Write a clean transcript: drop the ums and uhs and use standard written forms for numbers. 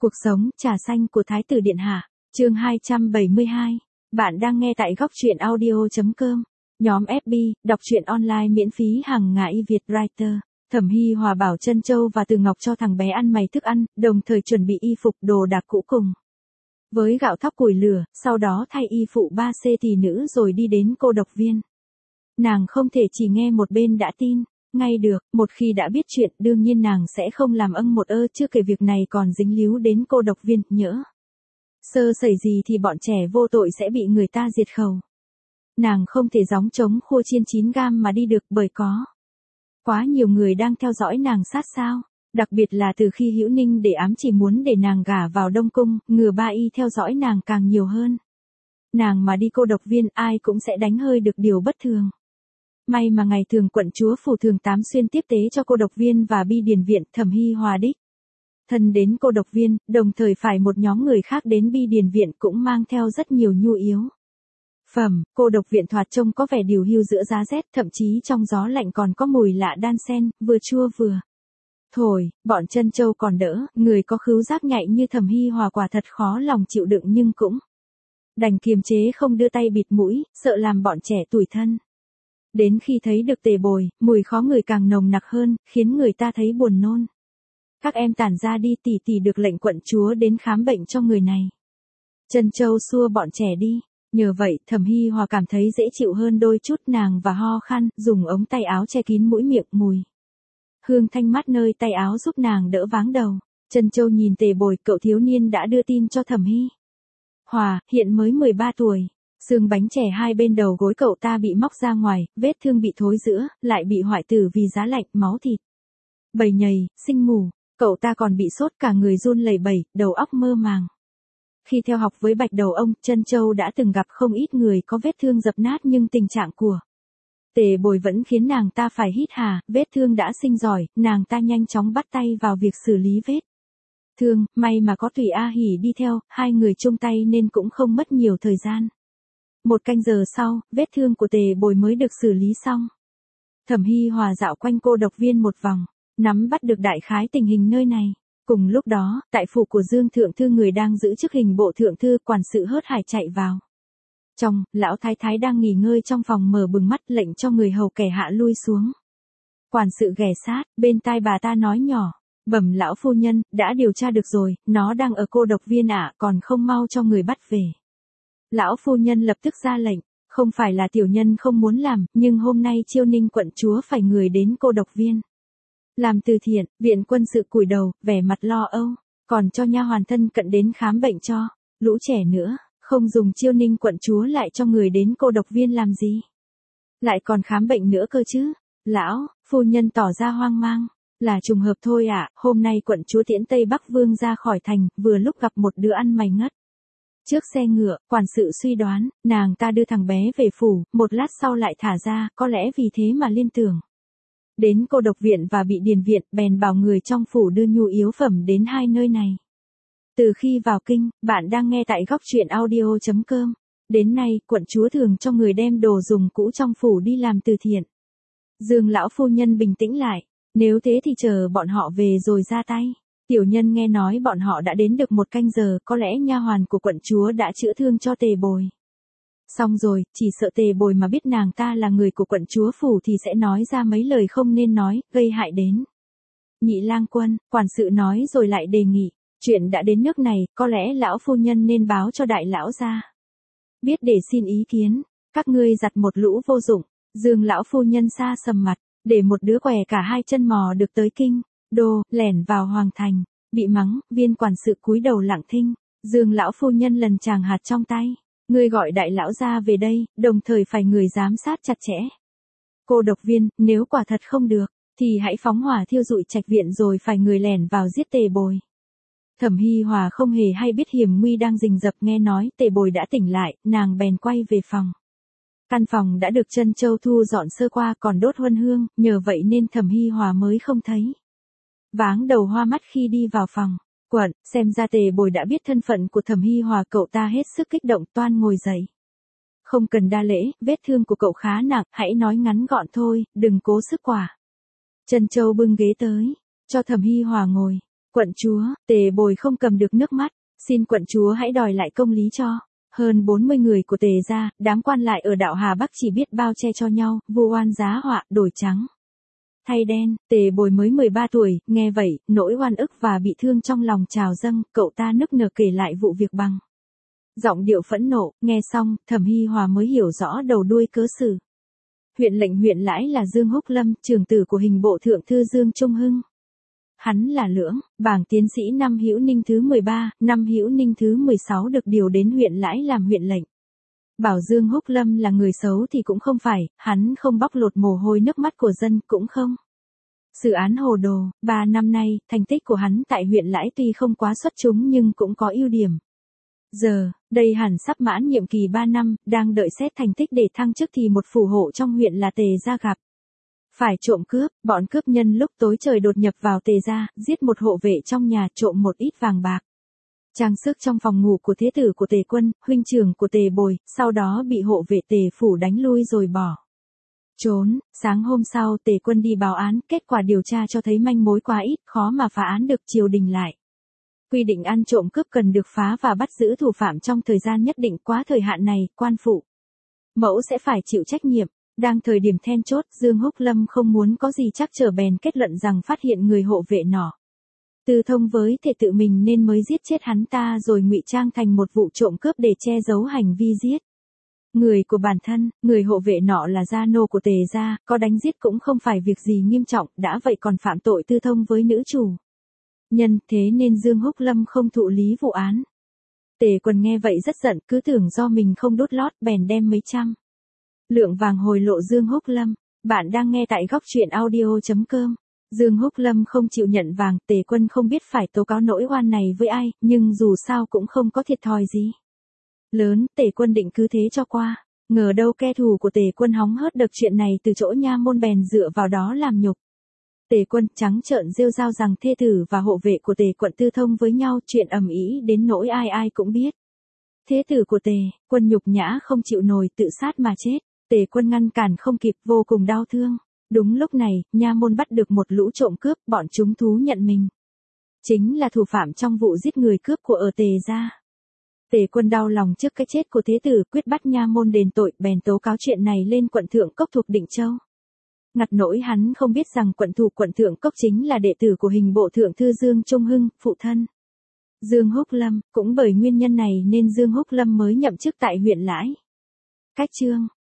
Cuộc sống, trà xanh của Thái tử Điện Hạ, chương 272. Bạn đang nghe tại góc truyện audio.com. Nhóm FB, đọc truyện online miễn phí hàng ngày Việt Writer. Thẩm Hy Hòa bảo Trân Châu và Từ Ngọc cho thằng bé ăn mày thức ăn, đồng thời chuẩn bị y phục đồ đạc cũ cùng. Với gạo thóc củi lửa, sau đó thay y phụ 3C tỷ nữ rồi đi đến cô độc viên. Nàng không thể chỉ nghe một bên đã tin. Ngay được, một khi đã biết chuyện đương nhiên nàng sẽ không làm một chưa kể việc này còn dính líu đến cô độc viên, nhỡ sơ sẩy gì thì bọn trẻ vô tội sẽ bị người ta diệt khẩu. Nàng không thể gióng trống khua chiên 9 gam mà đi được bởi có quá nhiều người đang theo dõi nàng sát sao, đặc biệt là từ khi Hữu Ninh để ám chỉ muốn để nàng gả vào Đông Cung, ngừa ba y theo dõi nàng càng nhiều hơn. Nàng mà đi cô độc viên ai cũng sẽ đánh hơi được điều bất thường. May mà ngày thường quận chúa phủ thường 8 xuyên tiếp tế cho cô độc viên và bi điền viện. Thẩm Hy Hòa đích thân đến cô độc viên, đồng thời phải một nhóm người khác đến bi điền viện cũng mang theo rất nhiều nhu yếu phẩm. Cô độc viện thoạt trông có vẻ điều hưu giữa giá rét, thậm chí trong gió lạnh còn có mùi lạ đan xen, vừa chua vừa thổi. Bọn Trân Châu còn đỡ, người có khứu giác nhạy như Thẩm Hy Hòa quả thật khó lòng chịu đựng, nhưng cũng đành kiềm chế không đưa tay bịt mũi, sợ làm bọn trẻ tủi thân. Đến khi thấy được Tề Bồi, mùi khó ngửi càng nồng nặc hơn, khiến người ta thấy buồn nôn. Các em tản ra đi, tỷ tỷ được lệnh quận chúa đến khám bệnh cho người này. Trân Châu xua bọn trẻ đi. Nhờ vậy, Thẩm Hy Hòa cảm thấy dễ chịu hơn đôi chút. Nàng và ho khan, dùng ống tay áo che kín mũi miệng, mùi hương thanh mát nơi tay áo giúp nàng đỡ váng đầu. Trân Châu nhìn Tề Bồi, cậu thiếu niên đã đưa tin cho Thẩm Hy Hòa, hiện mới 13 tuổi. Xương bánh chè hai bên đầu gối cậu ta bị móc ra ngoài, vết thương bị thối rữa, lại bị hoại tử vì giá lạnh, máu thịt bầy nhầy, sinh mù. Cậu ta còn bị sốt, cả người run lẩy bẩy, đầu óc mơ màng. Khi theo học với Bạch Đầu Ông, Trân Châu đã từng gặp không ít người có vết thương dập nát, nhưng tình trạng của Tề Bồi vẫn khiến nàng ta phải hít hà. Vết thương đã sinh giỏi, nàng ta nhanh chóng bắt tay vào việc xử lý vết thương. May mà có Tùy A Hỉ đi theo, hai người chung tay nên cũng không mất nhiều thời gian. 1 canh giờ sau, vết thương của Tề Bồi mới được xử lý xong. Thẩm Hy Hòa dạo quanh cô độc viên một vòng, nắm bắt được đại khái tình hình nơi này. Cùng lúc đó, tại phủ của Dương Thượng Thư, người đang giữ chức hình bộ thượng thư, quản sự hớt hải chạy vào trong. Lão thái thái đang nghỉ ngơi trong phòng mở bừng mắt, lệnh cho người hầu kẻ hạ lui xuống. Quản sự ghé sát, bên tai bà ta nói nhỏ: "Bẩm lão phu nhân, đã điều tra được rồi, nó đang ở cô độc viên ạ, còn không mau cho người bắt về." Lão phu nhân lập tức ra lệnh, không phải là tiểu nhân không muốn làm, nhưng hôm nay Chiêu Ninh quận chúa phải người đến cô độc viên làm từ thiện. Viện quân sự cúi đầu, vẻ mặt lo âu, còn cho nha hoàn thân cận đến khám bệnh cho lũ trẻ nữa. Không dùng Chiêu Ninh quận chúa lại cho người đến cô độc viên làm gì? Lại còn khám bệnh nữa cơ chứ? Lão phu nhân tỏ ra hoang mang. Là trùng hợp thôi ạ, hôm nay quận chúa tiễn Tây Bắc Vương ra khỏi thành, vừa lúc gặp một đứa ăn mày ngất trước xe ngựa. Quản sự suy đoán, nàng ta đưa thằng bé về phủ, một lát sau lại thả ra, có lẽ vì thế mà liên tưởng đến cô độc viện và bị điền viện, bèn bảo người trong phủ đưa nhu yếu phẩm đến hai nơi này. Từ khi vào kinh, bạn đang nghe tại góc truyện audio.com. Đến nay, quận chúa thường cho người đem đồ dùng cũ trong phủ đi làm từ thiện. Dương lão phu nhân bình tĩnh lại, nếu thế thì chờ bọn họ về rồi ra tay. Tiểu nhân nghe nói bọn họ đã đến được 1 canh giờ, có lẽ nha hoàn của quận chúa đã chữa thương cho Tề Bồi. Xong rồi, chỉ sợ Tề Bồi mà biết nàng ta là người của quận chúa phủ thì sẽ nói ra mấy lời không nên nói, gây hại đến Nhị lang quân. Quản sự nói rồi lại đề nghị, chuyện đã đến nước này, có lẽ lão phu nhân nên báo cho đại lão gia biết để xin ý kiến. Các ngươi giặt một lũ vô dụng. Dương lão phu nhân xa sầm mặt, để một đứa què cả 2 chân mò được tới kinh đô, lẻn vào hoàng thành, bị mắng. Viên quản sự cúi đầu lặng thinh. Dương lão phu nhân lần chàng hạt trong tay, ngươi gọi đại lão ra về đây, đồng thời phải người giám sát chặt chẽ cô độc viên. Nếu quả thật không được, thì hãy phóng hỏa thiêu rụi trạch viện rồi phải người lẻn vào giết Tề Bồi. Thẩm Hy Hòa không hề hay biết hiểm nguy đang rình rập. Nghe nói Tề Bồi đã tỉnh lại, nàng bèn quay về phòng. Căn phòng đã được Trân Châu thu dọn sơ qua, còn đốt huân hương, nhờ vậy nên Thẩm Hy Hòa mới không thấy váng đầu hoa mắt khi đi vào phòng. Quận, xem ra Tề Bồi đã biết thân phận của Thẩm Hy Hòa. Cậu ta hết sức kích động, toan ngồi dậy. Không cần đa lễ, vết thương của cậu khá nặng, hãy nói ngắn gọn thôi, đừng cố sức quả. Trân Châu bưng ghế tới, cho Thẩm Hy Hòa ngồi. Quận chúa, Tề Bồi không cầm được nước mắt, xin quận chúa hãy đòi lại công lý cho. Hơn 40 người của Tề gia, đám quan lại ở đạo Hà Bắc chỉ biết bao che cho nhau, vu oan giá họa, đổi trắng thay đen. Tề Bồi mới 13 tuổi, nghe vậy, nỗi oan ức và bị thương trong lòng trào dâng, cậu ta nức nở kể lại vụ việc bằng giọng điệu phẫn nộ. Nghe xong, Thẩm Hi Hòa mới hiểu rõ đầu đuôi cớ sự. Huyện lệnh huyện Lãi là Dương Húc Lâm, trưởng tử của hình bộ thượng thư Dương Trung Hưng. Hắn là Lưỡng, bảng tiến sĩ năm Hữu Ninh thứ 13, năm Hữu Ninh thứ 16 được điều đến huyện Lãi làm huyện lệnh. Bảo Dương Húc Lâm là người xấu thì cũng không phải, hắn không bóc lột mồ hôi nước mắt của dân cũng không. Xử án hồ đồ, 3 năm nay, thành tích của hắn tại huyện Lãi tuy không quá xuất chúng nhưng cũng có ưu điểm. Giờ, đây hẳn sắp mãn nhiệm kỳ 3 năm, đang đợi xét thành tích để thăng chức thì một phủ hộ trong huyện là Tề gia gặp phải trộm cướp, bọn cướp nhân lúc tối trời đột nhập vào Tề gia, giết một hộ vệ trong nhà, trộm một ít vàng bạc, trang sức trong phòng ngủ của thế tử của Tề Quân, huynh trưởng của Tề Bồi, sau đó bị hộ vệ Tề phủ đánh lui rồi bỏ trốn. Sáng hôm sau Tề Quân đi báo án, kết quả điều tra cho thấy manh mối quá ít, khó mà phá án được. Triều đình lại quy định ăn trộm cướp cần được phá và bắt giữ thủ phạm trong thời gian nhất định, quá thời hạn này, quan phụ mẫu sẽ phải chịu trách nhiệm. Đang thời điểm then chốt, Dương Húc Lâm không muốn có gì trắc trở bèn kết luận rằng phát hiện người hộ vệ nọ tư thông với thể tự mình nên mới giết chết hắn ta rồi ngụy trang thành một vụ trộm cướp để che giấu hành vi giết người của bản thân. Người hộ vệ nọ là gia nô của Tề gia, có đánh giết cũng không phải việc gì nghiêm trọng, đã vậy còn phạm tội tư thông với nữ chủ nhân, thế nên Dương Húc Lâm không thụ lý vụ án. Tề Quân nghe vậy rất giận, cứ tưởng do mình không đốt lót, bèn đem mấy trăm lượng vàng hồi lộ Dương Húc Lâm. Bạn đang nghe tại góc truyện audio.com. Dương Húc Lâm không chịu nhận vàng, Tề Quân không biết phải tố cáo nỗi oan này với ai, nhưng dù sao cũng không có thiệt thòi gì lớn, Tề Quân định cứ thế cho qua. Ngờ đâu kẻ thù của Tề Quân hóng hớt được chuyện này từ chỗ nha môn bèn dựa vào đó làm nhục Tề Quân, trắng trợn rêu rao rằng thê tử và hộ vệ của Tề Quận tư thông với nhau, chuyện ầm ĩ đến nỗi ai ai cũng biết. Thế tử của Tề Quân nhục nhã không chịu nổi, tự sát mà chết. Tề Quân ngăn cản không kịp, vô cùng đau thương. Đúng lúc này, nha môn bắt được một lũ trộm cướp, bọn chúng thú nhận mình chính là thủ phạm trong vụ giết người cướp của ở Tề gia. Tề Quân đau lòng trước cái chết của thế tử, quyết bắt nha môn đền tội, bèn tố cáo chuyện này lên quận Thượng Cốc thuộc Định Châu. Ngặt nỗi hắn không biết rằng quận thủ quận Thượng Cốc chính là đệ tử của hình bộ thượng thư Dương Trung Hưng, phụ thân Dương Húc Lâm. Cũng bởi nguyên nhân này nên Dương Húc Lâm mới nhậm chức tại huyện Lãi. Cách chương